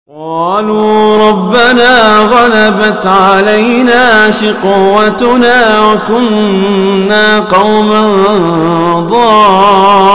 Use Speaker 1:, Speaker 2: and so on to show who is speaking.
Speaker 1: قالوا ربنا غلبت علينا شقوتنا وكنا قوما ضالين